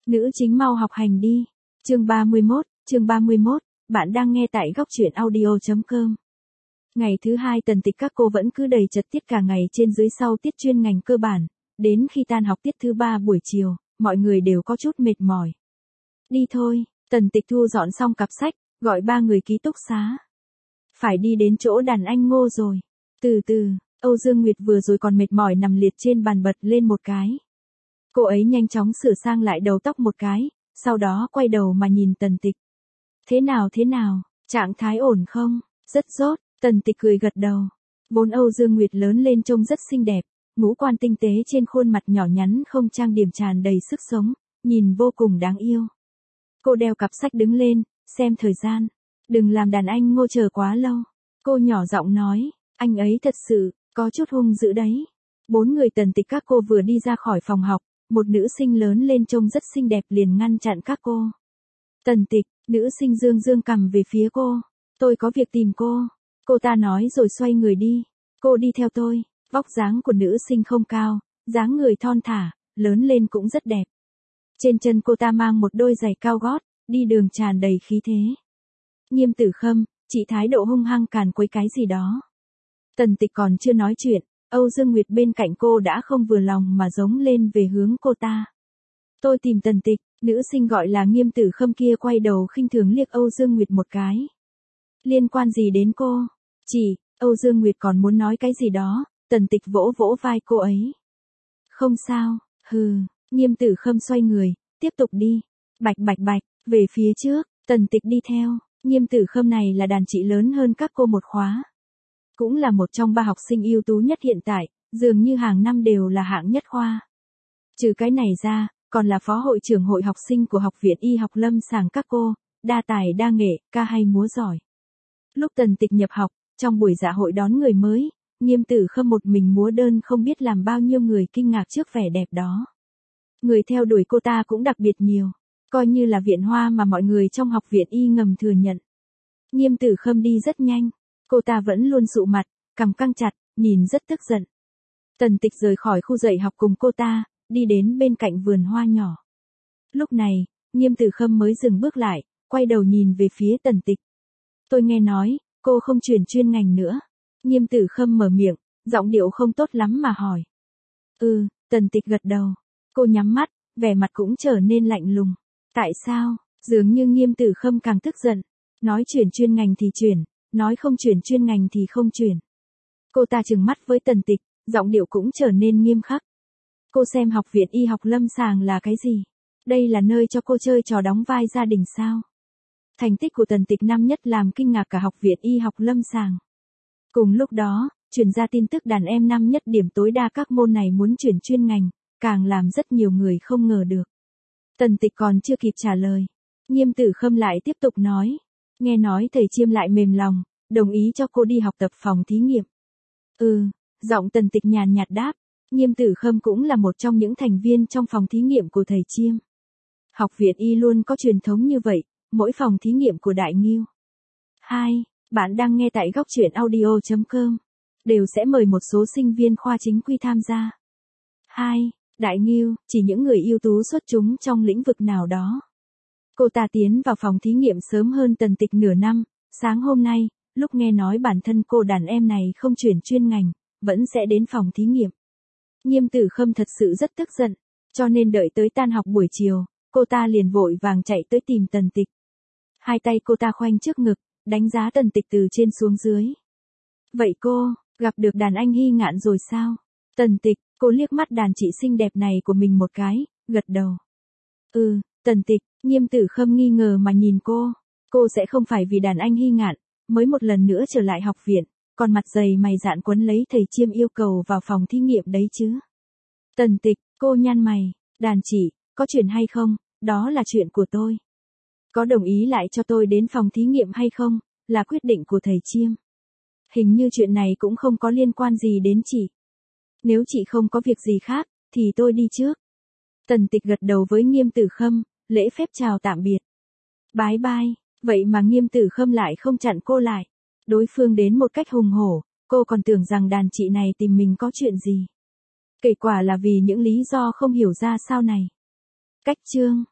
Nữ chính mau học hành đi. Chương 31, bạn đang nghe tại góc truyện audio.com. Ngày thứ hai tần tịch các cô vẫn cứ đầy chật tiết cả ngày trên dưới sau tiết chuyên ngành cơ bản, đến khi tan học tiết thứ 3 buổi chiều, mọi người đều có chút mệt mỏi. Đi thôi, tần tịch thu dọn xong cặp sách, gọi 3 người ký túc xá. Phải đi đến chỗ đàn anh Ngô rồi. Từ từ, Âu Dương Nguyệt vừa rồi còn mệt mỏi nằm liệt trên bàn bật lên một cái. Cô ấy nhanh chóng sửa sang lại đầu tóc một cái, sau đó quay đầu mà nhìn tần tịch. Thế nào, trạng thái ổn không? Rất tốt, tần tịch cười gật đầu. Vốn Âu Dương Nguyệt lớn lên trông rất xinh đẹp, ngũ quan tinh tế trên khuôn mặt nhỏ nhắn không trang điểm tràn đầy sức sống, nhìn vô cùng đáng yêu. Cô đeo cặp sách đứng lên, xem thời gian. Đừng làm đàn anh Ngô chờ quá lâu. Cô nhỏ giọng nói, anh ấy thật sự, có chút hung dữ đấy. 4 người tần tịch các cô vừa đi ra khỏi phòng học, một nữ sinh lớn lên trông rất xinh đẹp liền ngăn chặn các cô. Tần tịch, nữ sinh dương cằm về phía cô. Tôi có việc tìm cô. Cô ta nói rồi xoay người đi. Cô đi theo tôi. Vóc dáng của nữ sinh không cao, dáng người thon thả, lớn lên cũng rất đẹp. Trên chân cô ta mang một đôi giày cao gót, đi đường tràn đầy khí thế. Nghiêm Tử Khâm, chị thái độ hung hăng càn quấy cái gì đó. Tần tịch còn chưa nói chuyện, Âu Dương Nguyệt bên cạnh cô đã không vừa lòng mà giống lên về hướng cô ta. Tôi tìm tần tịch, nữ sinh gọi là Nghiêm Tử Khâm kia quay đầu khinh thường liếc Âu Dương Nguyệt một cái. Liên quan gì đến cô? Âu Dương Nguyệt còn muốn nói cái gì đó, tần tịch vỗ vỗ vai cô ấy. Không sao, Nghiêm Tử Khâm xoay người, tiếp tục đi. Bạch, về phía trước, tần tịch đi theo. Nghiêm Tử Khâm này là đàn chị lớn hơn các cô một khóa. Cũng là một trong 3 học sinh ưu tú nhất hiện tại, dường như hàng năm đều là hạng nhất khoa. Trừ cái này ra, còn là phó hội trưởng hội học sinh của Học viện Y học Lâm Sàng các cô, đa tài đa nghệ, ca hay múa giỏi. Lúc tần tịch nhập học, trong buổi dạ hội đón người mới, Nghiêm Tử Khâm một mình múa đơn không biết làm bao nhiêu người kinh ngạc trước vẻ đẹp đó. Người theo đuổi cô ta cũng đặc biệt nhiều, coi như là viện hoa mà mọi người trong Học viện Y ngầm thừa nhận. Nghiêm Tử Khâm đi rất nhanh, cô ta vẫn luôn sụ mặt, cằm căng chặt, nhìn rất tức giận. Tần tịch rời khỏi khu dạy học cùng cô ta, đi đến bên cạnh vườn hoa nhỏ. Lúc này, Nghiêm Tử Khâm mới dừng bước lại, quay đầu nhìn về phía tần tịch. Tôi nghe nói, cô không chuyển chuyên ngành nữa. Nghiêm Tử Khâm mở miệng, giọng điệu không tốt lắm mà hỏi. Tần tịch gật đầu. Cô nhắm mắt, vẻ mặt cũng trở nên lạnh lùng. Tại sao? Dường như Nghiêm Tử Khâm càng tức giận. Nói chuyển chuyên ngành thì chuyển, nói không chuyển chuyên ngành thì không chuyển. Cô ta trừng mắt với tần tịch, giọng điệu cũng trở nên nghiêm khắc. Cô xem Học viện Y học Lâm Sàng là cái gì? Đây là nơi cho cô chơi trò đóng vai gia đình sao? Thành tích của tần tịch năm nhất làm kinh ngạc cả Học viện Y học Lâm Sàng. Cùng lúc đó, truyền ra tin tức đàn em năm nhất điểm tối đa các môn này muốn chuyển chuyên ngành, càng làm rất nhiều người không ngờ được. Tần tịch còn chưa kịp trả lời. Nghiêm Tử Khâm lại tiếp tục nói. Nghe nói thầy Chiêm lại mềm lòng, đồng ý cho cô đi học tập phòng thí nghiệm. Giọng tần tịch nhàn nhạt đáp. Nghiêm Tử Khâm cũng là một trong những thành viên trong phòng thí nghiệm của thầy Chiêm. Học viện Y luôn có truyền thống như vậy, mỗi phòng thí nghiệm của Đại Ngưu. Bạn đang nghe tại góc truyện audio.com. Đều sẽ mời một số sinh viên khoa chính quy tham gia. Đại Ngưu, chỉ những người ưu tú xuất chúng trong lĩnh vực nào đó. Cô ta tiến vào phòng thí nghiệm sớm hơn tần tịch nửa năm, sáng hôm nay, lúc nghe nói bản thân cô đàn em này không chuyển chuyên ngành, vẫn sẽ đến phòng thí nghiệm. Nghiêm Tử Khâm thật sự rất tức giận, cho nên đợi tới tan học buổi chiều, cô ta liền vội vàng chạy tới tìm tần tịch. Hai tay cô ta khoanh trước ngực, đánh giá tần tịch từ trên xuống dưới. Vậy cô, gặp được đàn anh Hy Ngạn rồi sao? Tần tịch, cô liếc mắt đàn chị xinh đẹp này của mình một cái, gật đầu. Tần tịch, Nghiêm Tử Khâm nghi ngờ mà nhìn cô. Cô sẽ không phải vì đàn anh Hy Ngạn, mới một lần nữa trở lại học viện, còn mặt dày mày dạn quấn lấy thầy Chiêm yêu cầu vào phòng thí nghiệm đấy chứ? Tần tịch, cô nhăn mày, đàn chị, có chuyện hay không, đó là chuyện của tôi. Có đồng ý lại cho tôi đến phòng thí nghiệm hay không, là quyết định của thầy Chiêm. Hình như chuyện này cũng không có liên quan gì đến chị. Nếu chị không có việc gì khác, thì tôi đi trước. Tần tịch gật đầu với Nghiêm Tử Khâm, lễ phép chào tạm biệt. Bye bye, vậy mà Nghiêm Tử Khâm lại không chặn cô lại. Đối phương đến một cách hùng hổ, cô còn tưởng rằng đàn chị này tìm mình có chuyện gì. Kết quả là vì những lý do không hiểu ra sao này. Cách chương